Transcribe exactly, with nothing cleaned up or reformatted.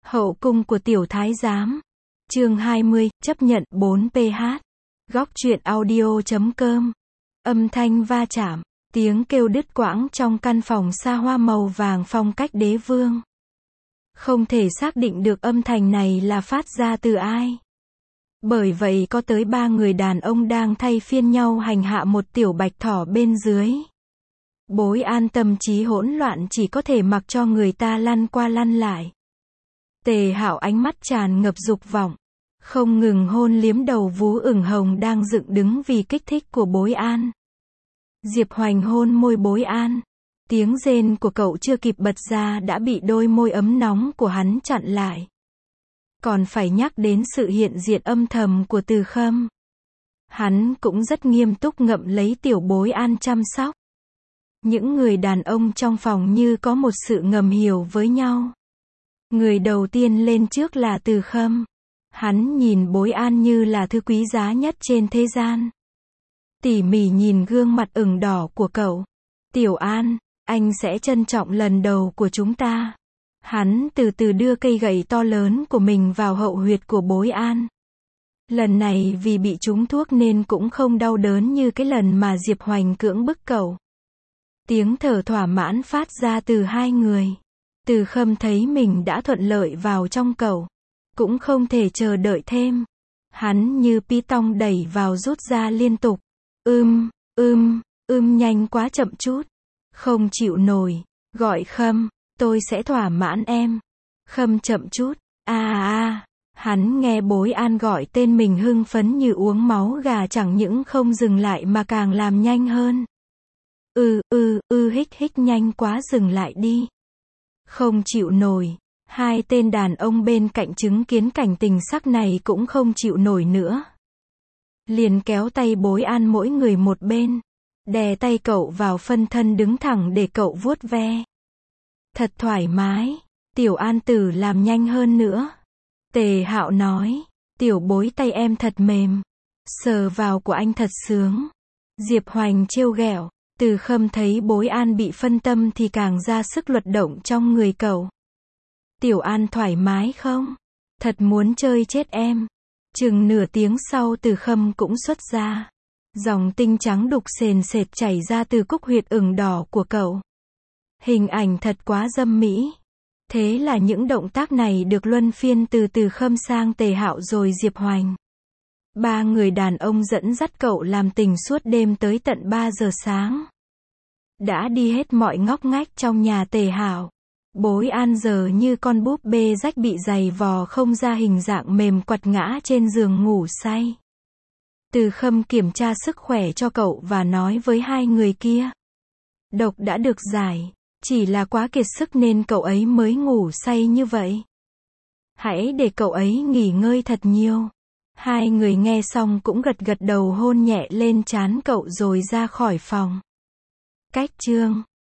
Hậu cung của tiểu thái giám. Chương hai mươi, chấp nhận bốn pê hát. Góc truyện audio chấm com. Âm thanh va chạm, tiếng kêu đứt quãng trong căn phòng xa hoa màu vàng phong cách đế vương. Không thể xác định được âm thanh này là phát ra từ ai. Bởi vậy có tới ba người đàn ông đang thay phiên nhau hành hạ một tiểu bạch thỏ bên dưới. Bối An tâm trí hỗn loạn chỉ có thể mặc cho người ta lăn qua lăn lại. Tề Hạo ánh mắt tràn ngập dục vọng, không ngừng hôn liếm đầu vú ửng hồng đang dựng đứng vì kích thích của Bối An. Diệp Hoành hôn môi Bối An. Tiếng rên của cậu chưa kịp bật ra đã bị đôi môi ấm nóng của hắn chặn lại. Còn phải nhắc đến sự hiện diện âm thầm của Từ Khâm. Hắn cũng rất nghiêm túc ngậm lấy tiểu Bối An chăm sóc. Những người đàn ông trong phòng như có một sự ngầm hiểu với nhau. Người đầu tiên lên trước là Từ Khâm. Hắn nhìn Bối An như là thứ quý giá nhất trên thế gian. Tỉ mỉ nhìn gương mặt ửng đỏ của cậu. Tiểu An, anh sẽ trân trọng lần đầu của chúng ta. Hắn từ từ đưa cây gậy to lớn của mình vào hậu huyệt của Bối An. Lần này vì bị trúng thuốc nên cũng không đau đớn như cái lần mà Diệp Hoành cưỡng bức cậu. Tiếng thở thỏa mãn phát ra từ hai người. Từ Khâm thấy mình đã thuận lợi vào trong cậu. Cũng không thể chờ đợi thêm. Hắn như python đẩy vào rút ra liên tục. Ưm, ưm, ưm nhanh quá chậm chút. Không chịu nổi. Gọi Khâm, tôi sẽ thỏa mãn em. Khâm chậm chút. A a a. Hắn nghe Bối An gọi tên mình hưng phấn như uống máu gà, chẳng những không dừng lại mà càng làm nhanh hơn. Ừ, ừ, ừ hích hích nhanh quá dừng lại đi. Không chịu nổi. Hai tên đàn ông bên cạnh chứng kiến cảnh tình sắc này cũng không chịu nổi nữa. Liền kéo tay Bối An mỗi người một bên. Đè tay cậu vào phân thân đứng thẳng để cậu vuốt ve. Thật thoải mái. Tiểu An tử làm nhanh hơn nữa. Tề Hạo nói. Tiểu Bối tay em thật mềm. Sờ vào của anh thật sướng. Diệp Hoành trêu ghẹo. Từ Khâm thấy Bối An bị phân tâm thì càng ra sức luật động trong người cậu. Tiểu An thoải mái không? Thật muốn chơi chết em. Chừng nửa tiếng sau Từ Khâm cũng xuất ra. Dòng tinh trắng đục sền sệt chảy ra từ cúc huyệt ửng đỏ của cậu. Hình ảnh thật quá dâm mỹ. Thế là những động tác này được luân phiên từ Từ Khâm sang Tề Hạo rồi Diệp Hoành. Ba người đàn ông dẫn dắt cậu làm tình suốt đêm tới tận ba giờ sáng. Đã đi hết mọi ngóc ngách trong nhà Tề Hạo. Bối An giờ như con búp bê rách bị giày vò không ra hình dạng mềm quặt ngã trên giường ngủ say. Từ Khâm kiểm tra sức khỏe cho cậu và nói với hai người kia. Độc đã được giải, chỉ là quá kiệt sức nên cậu ấy mới ngủ say như vậy. Hãy để cậu ấy nghỉ ngơi thật nhiều. Hai người nghe xong cũng gật gật đầu hôn nhẹ lên trán cậu rồi ra khỏi phòng. Cách chương